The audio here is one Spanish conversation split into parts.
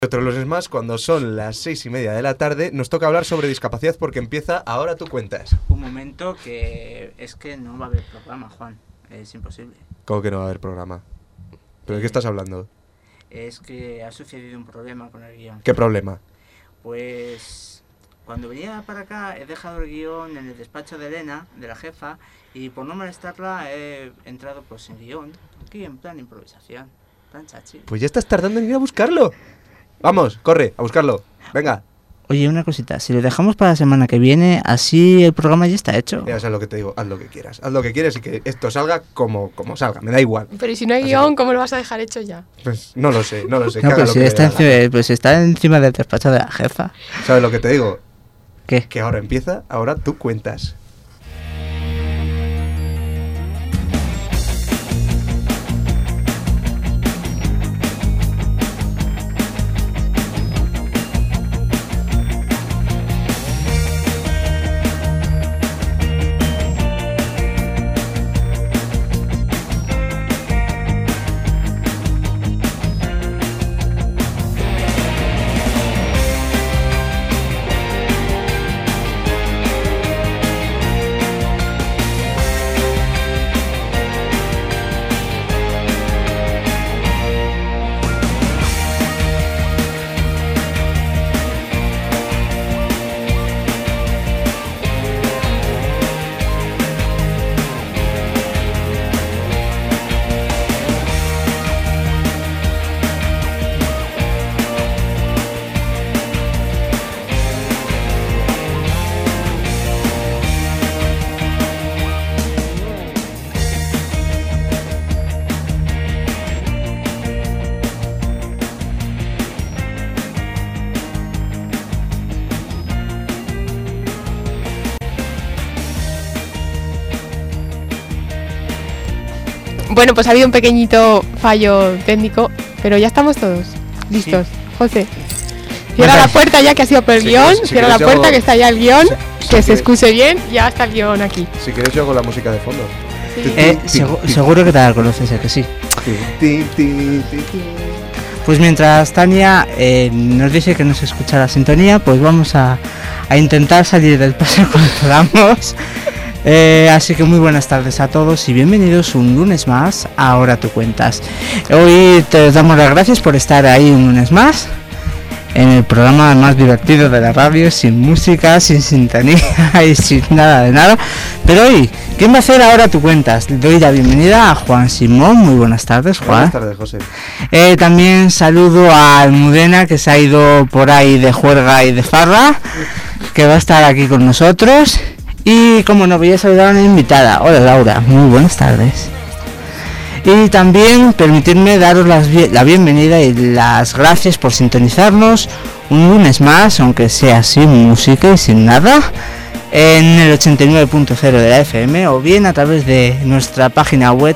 Otro lunes más, cuando son las 6:30 de la tarde, nos toca hablar sobre discapacidad porque empieza Ahora tú cuentas. Un momento que es que no va a haber programa, Juan. Es imposible. ¿Cómo que no va a haber programa? ¿Pero de qué estás hablando? Es que ha sucedido un problema con el guión. ¿Qué problema? Pues cuando venía para acá he dejado el guión en el despacho de Elena, de la jefa, y por no molestarla he entrado pues sin guión, aquí en plan improvisación, plan chachi. Pues ya estás tardando en ir a buscarlo. Vamos, corre, a buscarlo. Venga. Oye, una cosita, si lo dejamos para la semana que viene, así el programa ya está hecho. Ya sabes lo que te digo, haz lo que quieras. Haz lo que quieras y que esto salga como salga, me da igual. Pero ¿y si no hay guión, cómo lo vas a dejar hecho ya? Pues no lo sé. No, que pues, haga lo si que está le dé la gana. pues está encima del despacho de la jefa. ¿Sabes lo que te digo? ¿Qué? Que ahora empieza, ahora tú cuentas. Bueno, pues ha habido un pequeñito fallo técnico, pero ya estamos todos listos. Sí. José, cierra la puerta ya que ha sido por el guión, cierra la puerta que está ya el guión, que se excuse bien, ya está el guión aquí. Si quieres yo hago la música de fondo. Sí. Seguro que te la conoces, que sí. Pues mientras Tania nos dice que no se escucha la sintonía, pues vamos a intentar salir del paso cuando podamos. Así que muy buenas tardes a todos y bienvenidos un lunes más a Ahora tú cuentas. Hoy te damos las gracias por estar ahí un lunes más en el programa más divertido de la radio, sin música, sin sintonía y sin nada de nada. Pero hoy, ¿quién va a hacer Ahora tú cuentas? Le doy la bienvenida a Juan Simón. Muy buenas tardes, Juan. Buenas tardes, José. También saludo a Almudena, que se ha ido por ahí de juerga y de farra, que va a estar aquí con nosotros. Y como no, voy a saludar a una invitada. Hola Laura, muy buenas tardes. Y también permitirme daros la bienvenida y las gracias por sintonizarnos un lunes más, aunque sea sin música y sin nada, en el 89.0 de la FM o bien a través de nuestra página web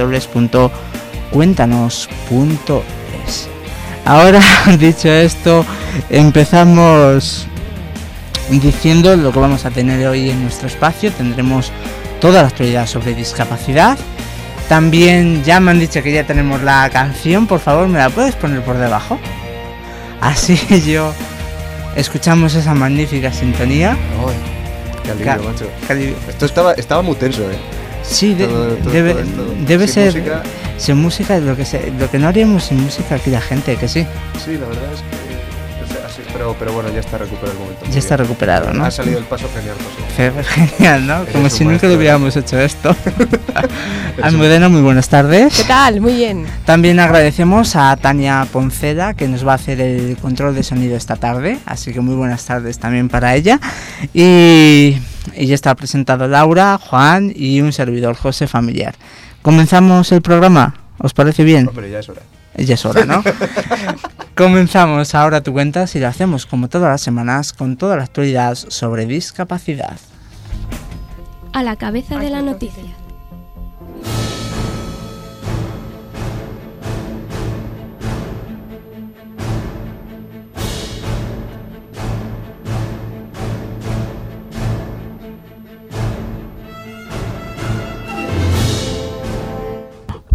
www.cuentanos.es. Ahora, dicho esto, empezamos diciendo lo que vamos a tener hoy en nuestro espacio. Tendremos toda la actualidad sobre discapacidad. También ya me han dicho que ya tenemos la canción. Por favor, ¿me la puedes poner por debajo? Así yo escuchamos esa magnífica sintonía. Ay, qué alivio, macho. Qué alivio. Esto estaba muy tenso, Sí, debe ser música. Sin música, lo que no haríamos sin música aquí la gente, que sí. Sí, la verdad es que pero bueno, ya está recuperado el momento. Ya está recuperado, ¿no? Ha salido el paso genial, José. Genial, ¿no? Como si nunca lo hubiéramos hecho esto. Almudena, muy buenas tardes. ¿Qué tal? Muy bien. También agradecemos a Tania Poncela, que nos va a hacer el control de sonido esta tarde, así que muy buenas tardes también para ella. Y ya está presentado Laura, Juan y un servidor, José Familiar. ¿Comenzamos el programa? ¿Os parece bien? Hombre, ya es hora. Ya es hora, ¿no? Comenzamos Ahora tú cuentas y lo hacemos como todas las semanas con toda la actualidad sobre discapacidad. A la cabeza de la noticia.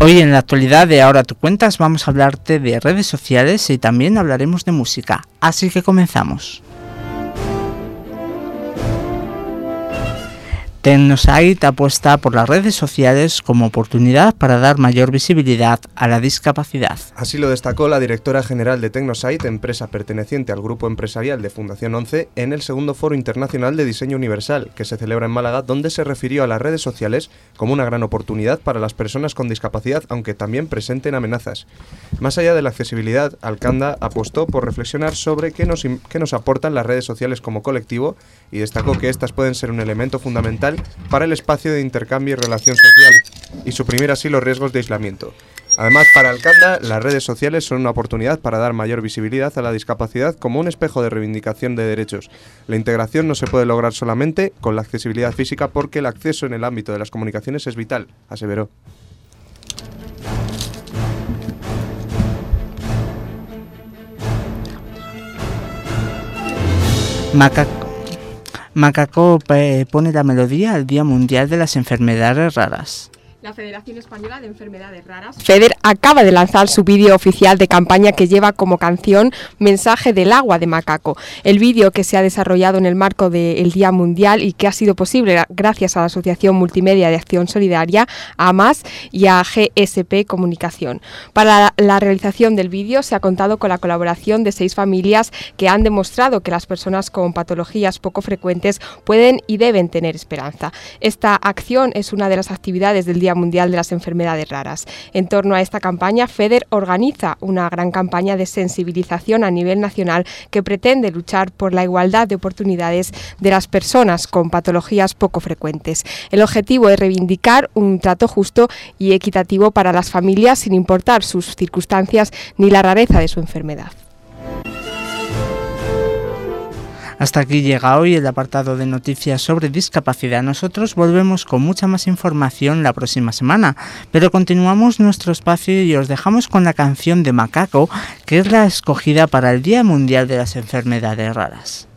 Hoy en la actualidad de Ahora Tú Cuentas vamos a hablarte de redes sociales y también hablaremos de música. Así que comenzamos. Tecnosite apuesta por las redes sociales como oportunidad para dar mayor visibilidad a la discapacidad. Así lo destacó la directora general de Tecnosite, empresa perteneciente al grupo empresarial de Fundación 11, en el segundo Foro Internacional de Diseño Universal, que se celebra en Málaga, donde se refirió a las redes sociales como una gran oportunidad para las personas con discapacidad, aunque también presenten amenazas. Más allá de la accesibilidad, Alcanda apostó por reflexionar sobre qué nos aportan las redes sociales como colectivo y destacó que estas pueden ser un elemento fundamental para el espacio de intercambio y relación social y suprimir así los riesgos de aislamiento. Además, para Alcanda, las redes sociales son una oportunidad para dar mayor visibilidad a la discapacidad como un espejo de reivindicación de derechos. La integración no se puede lograr solamente con la accesibilidad física porque el acceso en el ámbito de las comunicaciones es vital, aseveró. Macaco pone la melodía al Día Mundial de las Enfermedades Raras. La Federación Española de Enfermedades Raras, FEDER, acaba de lanzar su vídeo oficial de campaña que lleva como canción Mensaje del agua de Macaco. El vídeo, que se ha desarrollado en el marco del Día Mundial y que ha sido posible gracias a la Asociación Multimedia de Acción Solidaria, AMAS y a GSP Comunicación. Para la realización del vídeo se ha contado con la colaboración de 6 familias que han demostrado que las personas con patologías poco frecuentes pueden y deben tener esperanza. Esta acción es una de las actividades del Día Mundial de las Enfermedades Raras. En torno a esta campaña, FEDER organiza una gran campaña de sensibilización a nivel nacional que pretende luchar por la igualdad de oportunidades de las personas con patologías poco frecuentes. El objetivo es reivindicar un trato justo y equitativo para las familias sin importar sus circunstancias ni la rareza de su enfermedad. Hasta aquí llega hoy el apartado de noticias sobre discapacidad. Nosotros volvemos con mucha más información la próxima semana, pero continuamos nuestro espacio y os dejamos con la canción de Macaco, que es la escogida para el Día Mundial de las Enfermedades Raras.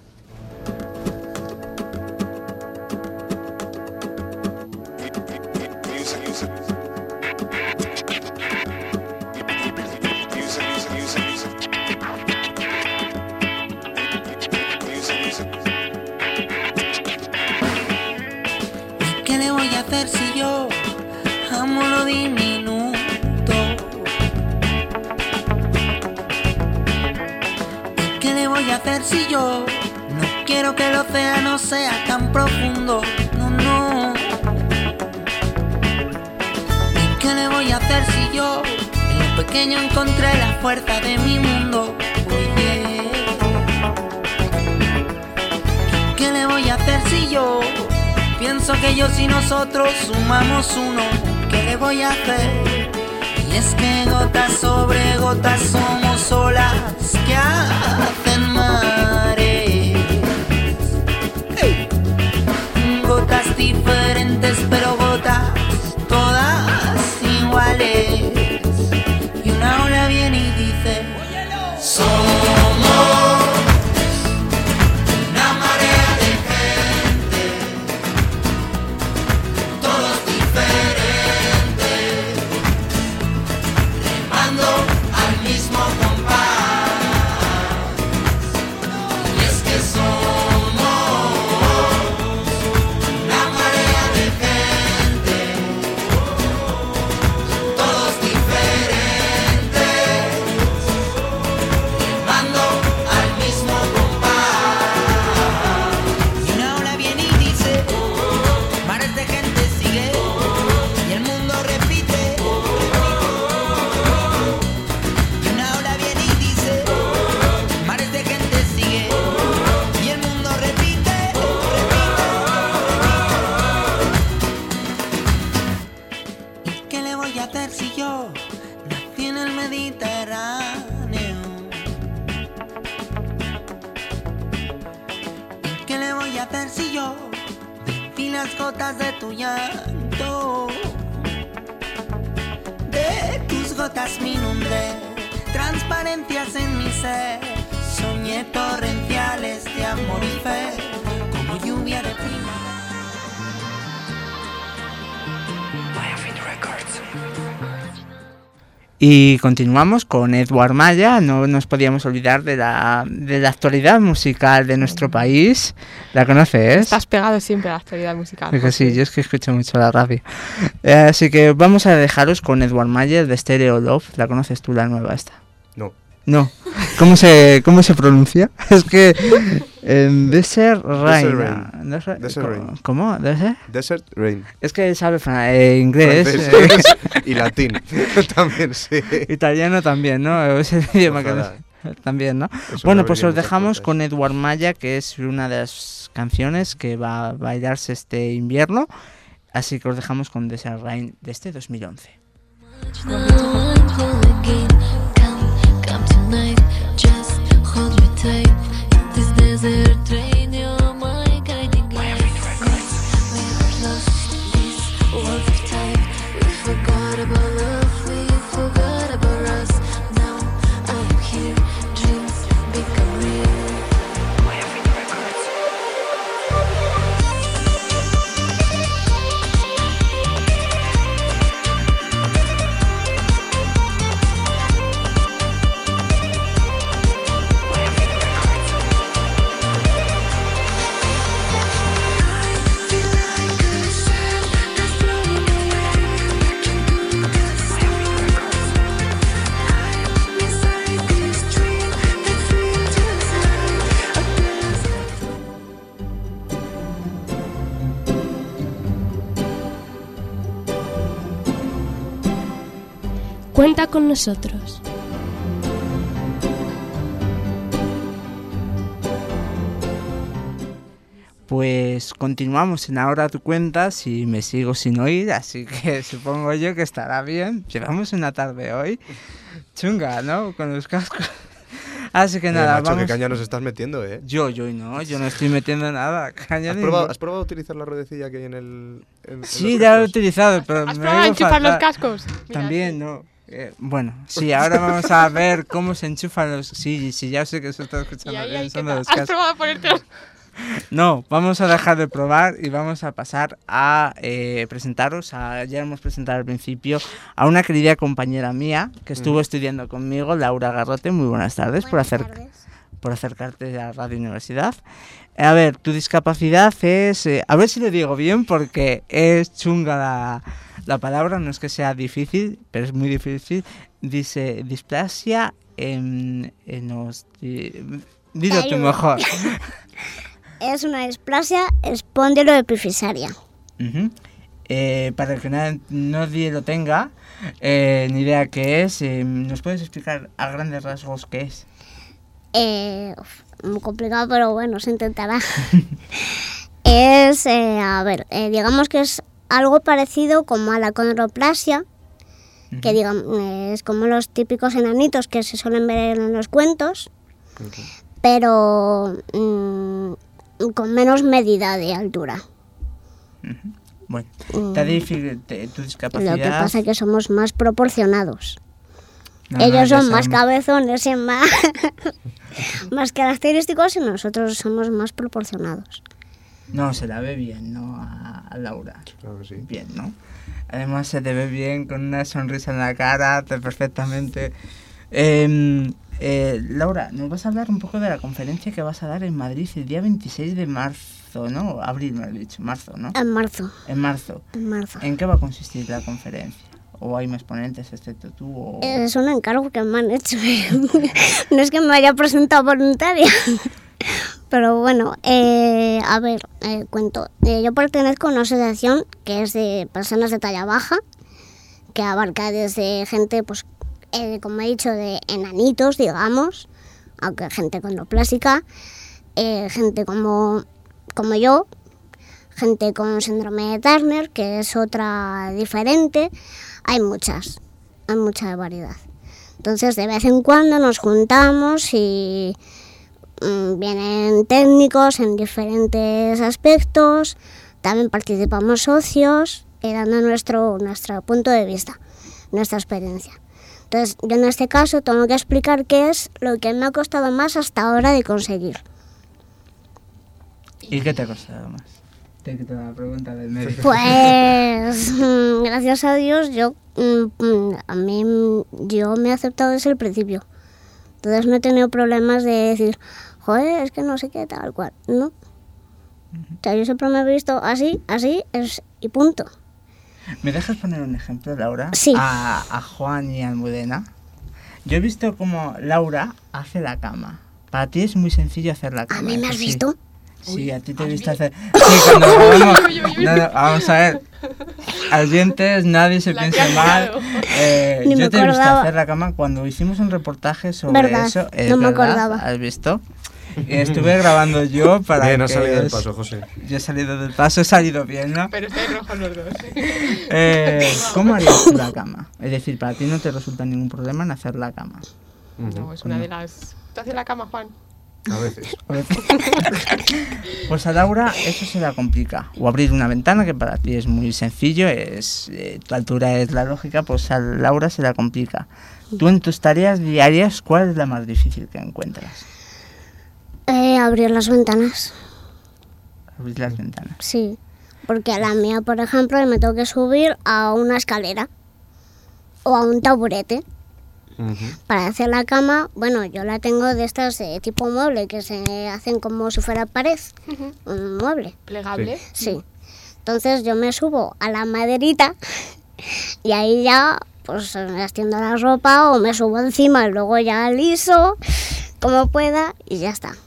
Si yo amo lo diminuto, ¿y qué le voy a hacer si yo no quiero que el océano sea tan profundo? No, no. ¿Y qué le voy a hacer si yo en lo pequeño encontré la fuerza de mi mundo? Oye, ¿y qué le voy a hacer si yo pienso que ellos y nosotros sumamos uno? ¿Qué le voy a hacer? Y es que gotas sobre gotas somos olas que hacen mares. ¡Hey! Gotas diferentes pero gotas todas iguales. Y una ola viene y dice: somos gotas de tu llanto, de tus gotas me inundé, transparencias en mi ser, soñé torrenciales de amor y fe, como lluvia de primavera. Records. Y continuamos con Edward Maya. No nos podíamos olvidar de la actualidad musical de nuestro país. ¿La conoces? Estás pegado siempre a la actualidad musical. Porque sí, yo es que escucho mucho la radio. Así que vamos a dejaros con Edward Maya de Stereo Love. ¿La conoces tú, la nueva esta? No. ¿Cómo se pronuncia? Es que Desert Rain. Desert Rain. ¿Cómo? Desert Rain. Es que sabe inglés. Y latín también, sí. Italiano también, ¿no? Es el idioma que también, ¿no? Bueno, pues os dejamos con Edward Maya, que es una de las canciones que va a bailarse este invierno. Así que os dejamos con Desert Rain de este 2011. Tonight, just hold me tight. This desert train, you're my guiding light. We've lost this world of time. We forgot about love, we forgot about us. Now I'm here, dreams become real. Miami Records. Cuenta con nosotros. Pues continuamos en Ahora tú cuentas y me sigo sin oír, así que supongo yo que estará bien. Llevamos una tarde hoy chunga, ¿no? Con los cascos. Así que nada, macho, vamos. ¿qué caña nos estás metiendo, Yo no estoy metiendo nada. Caña ¿Has probado a utilizar la ruedecilla que hay en el... Sí, ya lo he utilizado, pero ¿Has probado a enchufar los cascos? Mira, también, sí. ¿no? Bueno, sí, ahora vamos a ver cómo se enchufan los... Sí, ya sé que eso está escuchando bien, son los ¿Has cascos. probado a ponértelos? No, vamos a dejar de probar y vamos a pasar a presentaros, ya hemos presentado al principio, a una querida compañera mía que estuvo estudiando conmigo, Laura Garrote. Muy buenas tardes. Por acercarte a Radio Universidad. A ver, tu discapacidad es... a ver si lo digo bien porque es chunga la palabra, no es que sea difícil, pero es muy difícil. Dice displasia dilo tú mejor. Es una displasia espondiloepifisaria. Uh-huh. Para que nadie lo tenga ni idea qué es, ¿nos puedes explicar a grandes rasgos qué es? Muy complicado, pero bueno, se intentará. Es, digamos que es algo parecido como a la condroplasia, uh-huh. Que digamos, es como los típicos enanitos que se suelen ver en los cuentos, okay. Pero con menos medida de altura. Uh-huh. Bueno, tu discapacidad... Lo que pasa es que somos más proporcionados. Ellos son más cabezones y más característicos y nosotros somos más proporcionados. No, se la ve bien, ¿no? A Laura. Claro que sí. Bien, ¿no? Además se te ve bien, con una sonrisa en la cara, perfectamente. Laura, nos vas a hablar un poco de la conferencia que vas a dar en Madrid el día 26 de marzo, ¿no? Abril, me has dicho, marzo, ¿no? En marzo. En marzo. En marzo. ¿En qué va a consistir la conferencia? ¿O hay más ponentes excepto tú? O... Es un encargo que me han hecho. No es que me haya presentado voluntaria. Pero bueno, cuento. Yo pertenezco a una asociación que es de personas de talla baja, que abarca desde gente, pues, como he dicho, de enanitos, digamos, aunque gente condroplásica, gente como yo, gente con síndrome de Turner, que es otra diferente. Hay mucha variedad. Entonces, de vez en cuando nos juntamos y vienen técnicos en diferentes aspectos, también participamos socios, dando nuestro punto de vista, nuestra experiencia. Entonces, yo en este caso tengo que explicar qué es lo que me ha costado más hasta ahora de conseguir. ¿Y qué te ha costado más? Te quito la pregunta del médico. Pues gracias a Dios yo me he aceptado desde el principio. Entonces no he tenido problemas de decir, joder, es que no sé qué, tal cual. No. O sea, yo siempre me he visto así es y punto. ¿Me dejas poner un ejemplo, Laura? Sí. A Juan y a Almudena. Yo he visto cómo Laura hace la cama. Para ti es muy sencillo hacer la cama. ¿A mí me ¿es has así? visto? Sí, a ti te he visto hacer... Sí, cuando grabamos... No, vamos a ver. Oyentes, nadie se La piense que has mal. liado. Ni me Yo te he visto acordaba. hacer la cama cuando hicimos un reportaje sobre ¿Verdad? eso. No me ¿verdad? acordaba. ¿Has visto? Estuve grabando yo para Bien, que... has salido del paso, José. Yo he salido del paso, he salido bien, ¿no? Pero estáis rojos los dos. ¿Cómo harías tú la cama? Es decir, para ti no te resulta ningún problema en hacer la cama. No, es una de las... ¿Tú haces la cama, Juan? A veces. Pues a Laura eso se la complica. O abrir una ventana, que para ti es muy sencillo, tu altura es la lógica, pues a Laura se la complica. Tú en tus tareas diarias, ¿cuál es la más difícil que encuentras? Abrir las ventanas. Abrir las ventanas. Sí. Porque a la mía, por ejemplo, me tengo que subir a una escalera o a un taburete. Para hacer la cama, bueno, yo la tengo de estas de tipo mueble, que se hacen como si fuera pared, un mueble. ¿Plegable? Sí. Entonces yo me subo a la maderita y ahí ya, pues me extiendo la ropa o me subo encima y luego ya liso, como pueda, y ya está.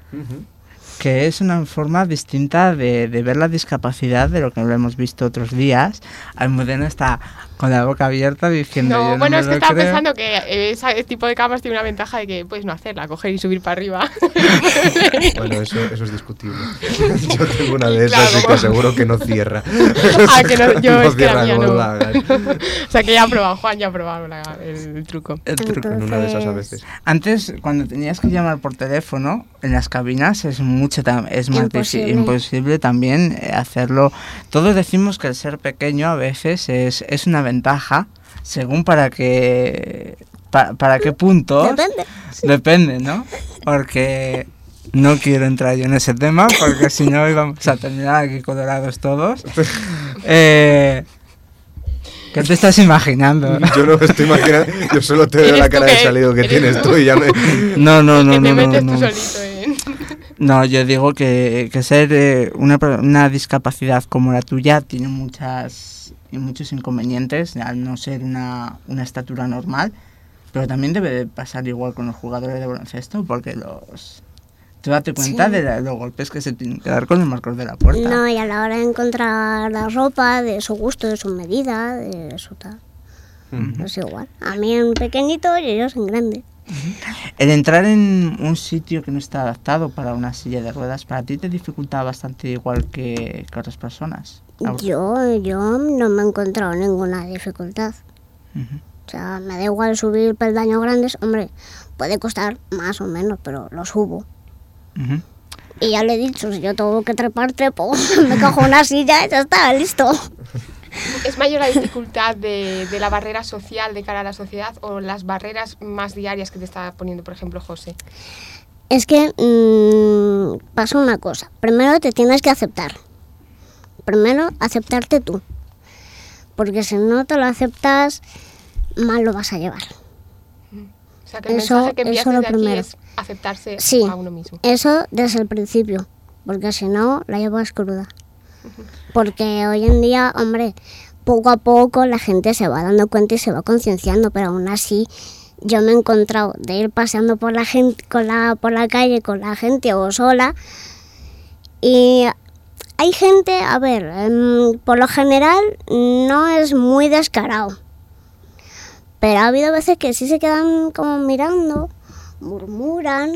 Que es una forma distinta de ver la discapacidad de lo que lo hemos visto otros días. Almudena está con la boca abierta diciendo... No, yo bueno, me es que lo estaba creo. pensando que ese tipo de camas tiene una ventaja de que puedes no hacerla, coger y subir para arriba. Bueno, eso es discutible. Yo tengo una de esas Claro, y te aseguro que no cierra. Ah, que no, yo es que la mía como no. la hagas. O sea, que ya ha probado, Juan ya ha probado el truco. El truco. En una de esas a veces. Antes, cuando tenías que llamar por teléfono, en las cabinas es más imposible también hacerlo. Todos decimos que el ser pequeño a veces es una ventaja, según para qué puntos. Depende, ¿no? Porque no quiero entrar yo en ese tema, porque si no íbamos a terminar aquí colorados todos. ¿Qué te estás imaginando? Yo no me estoy imaginando, yo solo te veo ¿Eres la tú cara de qué? salido que ¿Eres tienes tú? tú y ya me... No. Que te metes tú solito, No, yo digo que ser una discapacidad como la tuya tiene muchos inconvenientes, al no ser una estatura normal, pero también debe de pasar igual con los jugadores de baloncesto, porque tú date cuenta de los golpes que se tienen que dar con los marcos de la puerta. No, y a la hora de encontrar la ropa, de su gusto, de su medida, de su tal. Es igual. A mí en pequeñito y ellos en grande. El entrar en un sitio que no está adaptado para una silla de ruedas, ¿para ti te dificulta bastante igual que otras personas? Yo no me he encontrado ninguna dificultad. O sea, me da igual subir peldaños grandes. Hombre, puede costar más o menos, pero lo subo. Y ya le he dicho, si yo tengo que trepar, trepo. Me cojo una silla y ya está, listo. ¿Es mayor la dificultad de la barrera social de cara a la sociedad o las barreras más diarias que te está poniendo, por ejemplo, José? Es que pasa una cosa. Primero te tienes que aceptar. Primero, aceptarte tú. Porque si no te lo aceptas, mal lo vas a llevar. O sea, que el Eso- mensaje que envías eso lo desde aquí primero. es aceptarse Sí, a uno mismo. eso desde el principio. Porque si no, la llevas cruda. Porque hoy en día, hombre, poco a poco la gente se va dando cuenta y se va concienciando, pero aún así yo me he encontrado de ir paseando por la gente, por la calle con la gente o sola, y hay gente, a ver, por lo general no es muy descarado, pero ha habido veces que sí se quedan como mirando, murmuran,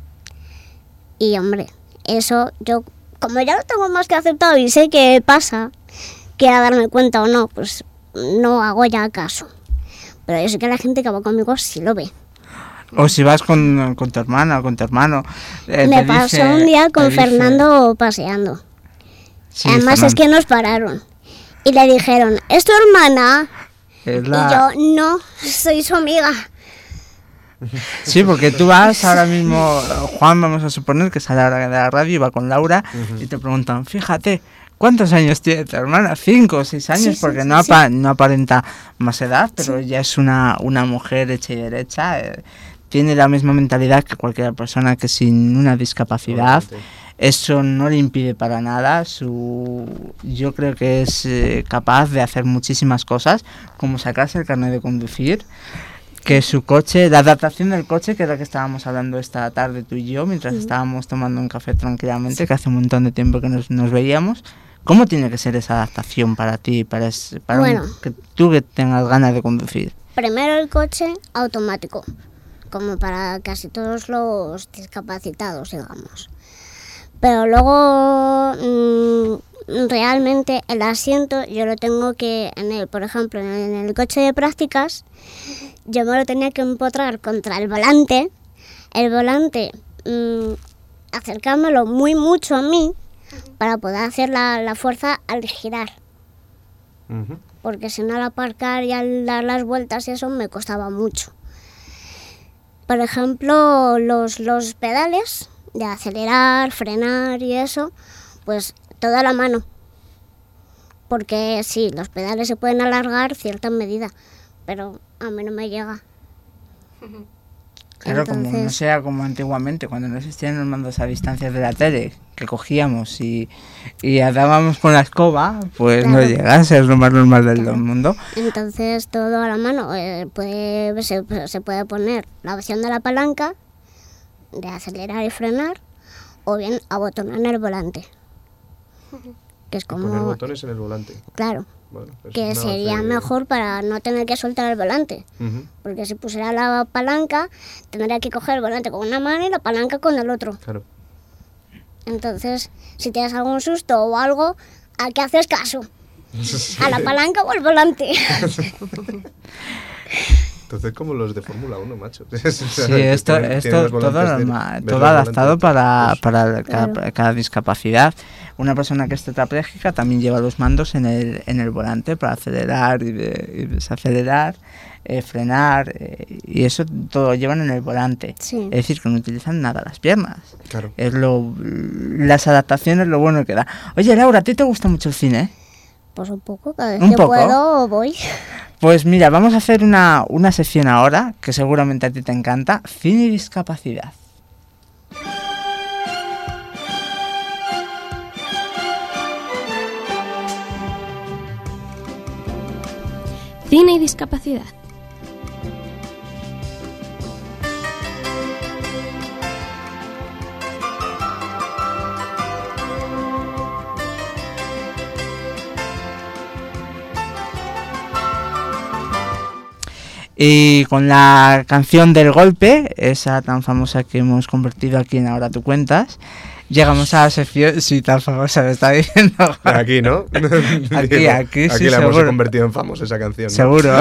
y hombre, eso yo, como ya lo tengo más que aceptado y sé que pasa, quiera darme cuenta o no, pues no hago ya caso. Pero yo sé que la gente que va conmigo sí lo ve. O si vas con tu hermana o con tu hermano. Me pasó un día con Fernando paseando. Sí, Además es que nos pararon. Y le dijeron, ¿es tu hermana? Y yo, no, soy su amiga. Sí, porque tú vas ahora mismo, Juan, vamos a suponer que sale ahora de la radio y va con Laura y te preguntan, fíjate, ¿Cuántos años tiene tu hermana? 5 o 6 años, Sí, porque sí, no, sí. no aparenta más edad, pero ella es una mujer hecha y derecha. Tiene la misma mentalidad que cualquier persona que sin una discapacidad. Obviamente. Eso no le impide para nada. Yo creo que es capaz de hacer muchísimas cosas, como sacarse el carnet de conducir, que su coche, la adaptación del coche, que es la que estábamos hablando esta tarde tú y yo, mientras estábamos tomando un café tranquilamente, que hace un montón de tiempo que nos veíamos. ¿Cómo tiene que ser esa adaptación para ti, para Bueno. que tú que tengas ganas de conducir? Primero el coche automático, como para casi todos los discapacitados, digamos. Pero luego realmente el asiento yo lo tengo que, por ejemplo, en el coche de prácticas, yo me lo tenía que empotrar contra el volante, acercármelo muy mucho a mí para poder hacer la fuerza al girar. Ujú. Porque si no, al aparcar y al dar las vueltas y eso me costaba mucho. Por ejemplo, los pedales de acelerar, frenar y eso, pues toda la mano. Porque sí, los pedales se pueden alargar cierta medida, pero a mí no me llega. Claro, como no Entonces- sea como antiguamente, cuando no existían los mandos a distancia de la tele, que cogíamos y atábamos con la escoba, pues no Claro. llegas, es lo más normal del mundo. Entonces todo a la mano. Se puede poner la opción de la palanca, de acelerar y frenar, o bien abotonar el volante. Que es Poner como, botones en el volante. claro, Bueno, eso que es una sería avance- mejor para no tener que soltar el volante. Ujú. Porque si pusiera la palanca, tendría que coger el volante con una mano y la palanca con el otro. Claro. Entonces, si tienes algún susto o algo, ¿a qué haces caso? ¿A la palanca o al volante? Entonces, como los de Fórmula 1, macho. Sí, esto todo adaptado para cada discapacidad. Una persona que es tetrapléjica también lleva los mandos en el volante para acelerar y desacelerar, frenar, y eso todo lo llevan en el volante. Sí. Es decir, que no utilizan nada las piernas. Claro. Es las adaptaciones lo bueno que da. Oye, Laura, ¿a ti te gusta mucho el cine? Pues un poco, cada vez ¿Un que poco? puedo voy. Pues mira, vamos a hacer una sección ahora, que seguramente a ti te encanta, cine y discapacidad. Cine y discapacidad. Y con la canción del golpe, esa tan famosa que hemos convertido aquí en Ahora Tú Cuentas, llegamos a la sección, sí, tan famosa, me está diciendo. Aquí, ¿no? Aquí, Digo, aquí, sí, la hemos seguro. convertido en famosa esa canción, ¿no? Seguro.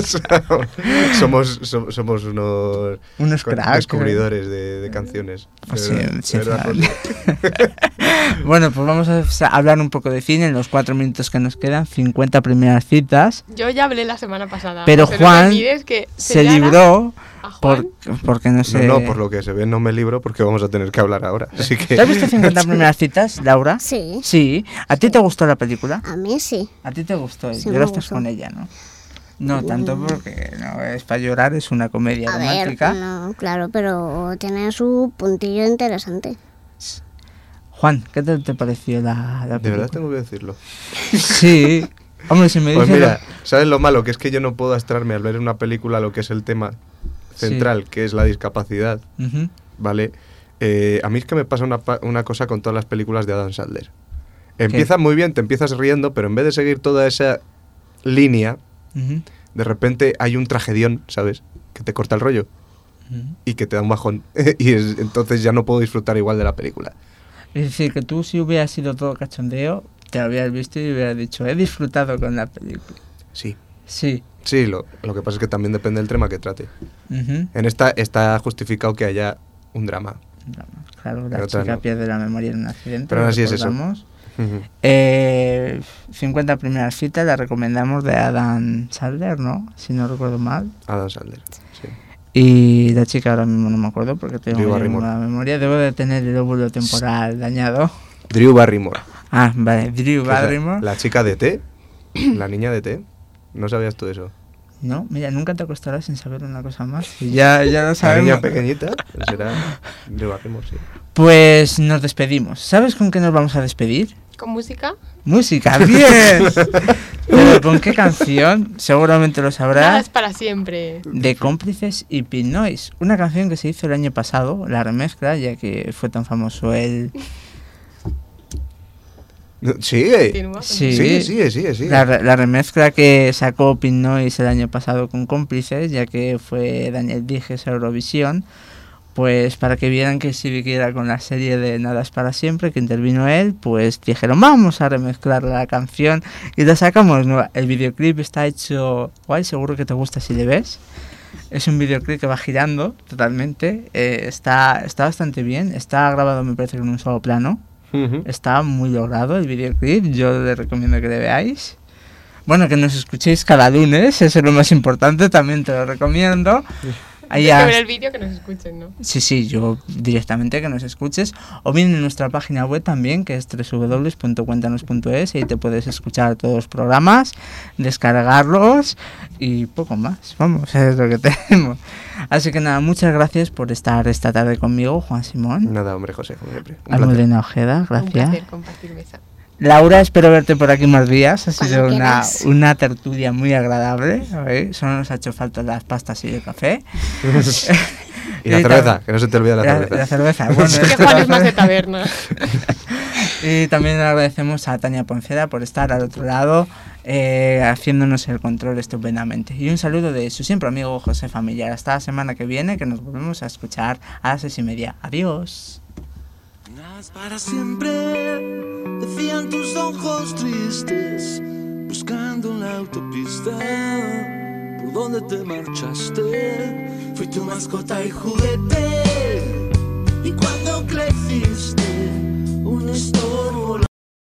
somos unos Unos cracks. descubridores de canciones. Pues De sí, verdad, sí, de verdad, claro. pues, Bueno, pues vamos a hablar un poco de cine en los 4 minutos que nos quedan, 50 primeras citas. Yo ya hablé la semana pasada. Pero José, no te Juan olvides que se señala libró a Juan. porque no sé... No, por lo que se ve no me libro porque vamos a tener que hablar ahora. Así que... ¿Te has visto 50 primeras citas, Laura? Sí, Sí. ¿A ti te gustó la película? a mí sí. ¿A ti te gustó? Sí, me Lloraste gustó. con ella, ¿no? No tanto porque no es para llorar, es una comedia A ver, romántica. no, claro, pero tiene su puntillo interesante. Juan, ¿qué te pareció la De película? verdad tengo que decirlo. Sí. Hombre, si me Pues dices... mira, ¿sabes lo malo? Que es que yo no puedo abstraerme al ver una película lo que es el tema central, que es la discapacidad, Ujú. ¿vale? A mí es que me pasa una cosa con todas las películas de Adam Sandler. Empiezan muy bien, te empiezas riendo, pero en vez de seguir toda esa línea, Ujú. de repente hay un tragedión, ¿sabes? Que te corta el rollo Ujú. y que te da un bajón. Entonces ya no puedo disfrutar igual de la película. Es decir, que tú si hubieras sido todo cachondeo, te lo hubieras visto y hubieras dicho, he disfrutado con la película. Sí. Sí. Sí, lo que pasa es que también depende del tema que trate. Ujú. En esta está justificado que haya un drama. Claro, la Pero otra chica no. pierde la memoria en un accidente. Pero aún lo así es eso. recordamos. Ujú. 50 primeras citas la recomendamos de Adam Sandler, ¿no? Si no recuerdo mal. Adam Sandler. Sí. Y la chica ahora mismo no me acuerdo porque tengo Drew muy Barrymore. mala memoria. Debo de tener el óvulo temporal dañado. Drew Barrymore. Ah, vale, Drew Que es Barrymore. la chica de T, la niña de T. ¿No sabías tú eso? No, mira, nunca te acostarás sin saber una cosa más. Y ya lo La sabemos. niña pequeñita será Drew Barrymore, sí. Pues nos despedimos. ¿Sabes con qué nos vamos a despedir? ¿Con música? Música, bien. Pero ¿con qué canción? Seguramente lo Nada sabrás. es para siempre. De Cómplices y Pink Noise. Una canción que se hizo el año pasado, la remezcla, ya que fue tan famoso el... Sigue. Continúa. Sí. Sigue. La remezcla que sacó Pink Noise el año pasado con Cómplices, ya que fue Daniel Dijes a Eurovisión, pues para que vieran que sí que era con la serie de Nada es para siempre, que intervino él, pues dijeron vamos a remezclar la canción y la sacamos nueva. El videoclip está hecho guay, seguro que te gusta si le ves. Es un videoclip que va girando totalmente, está bastante bien, está grabado me parece con un solo plano. Ujú. Está muy logrado el videoclip, yo les recomiendo que le veáis. Bueno, que nos escuchéis cada lunes, eso es lo más importante, también te lo recomiendo. Ahí Hay que ver el vídeo, que nos escuchen, ¿no? Sí, yo directamente que nos escuches. O bien en nuestra página web también, que es www.cuentanos.es, y ahí te puedes escuchar todos los programas, descargarlos y poco más. Vamos, es lo que tenemos. Así que nada, muchas gracias por estar esta tarde conmigo, Juan Simón. Nada, hombre, José, como siempre. Un placer. Almudena Ojeda, Un gracias. placer compartir mesa. Laura, espero verte por aquí más días. Ha sido Cuando quieras. una tertulia muy agradable. ¿Eh? Solo nos ha hecho falta las pastas y el café. Y la cerveza, que no se te olvide la cerveza. La cerveza. Bueno, Es que esto- Juan es más de taberna. Y también agradecemos a Tania Poncela por estar al otro lado, haciéndonos el control estupendamente. Y un saludo de su siempre amigo José Familiar. Hasta la semana que viene, que nos volvemos a escuchar a las 6:30. Adiós. Nada es para siempre, decían tus ojos tristes, buscando en la autopista por donde te marchaste. Fui tu mascota y juguete, y cuando creciste, un estorbo.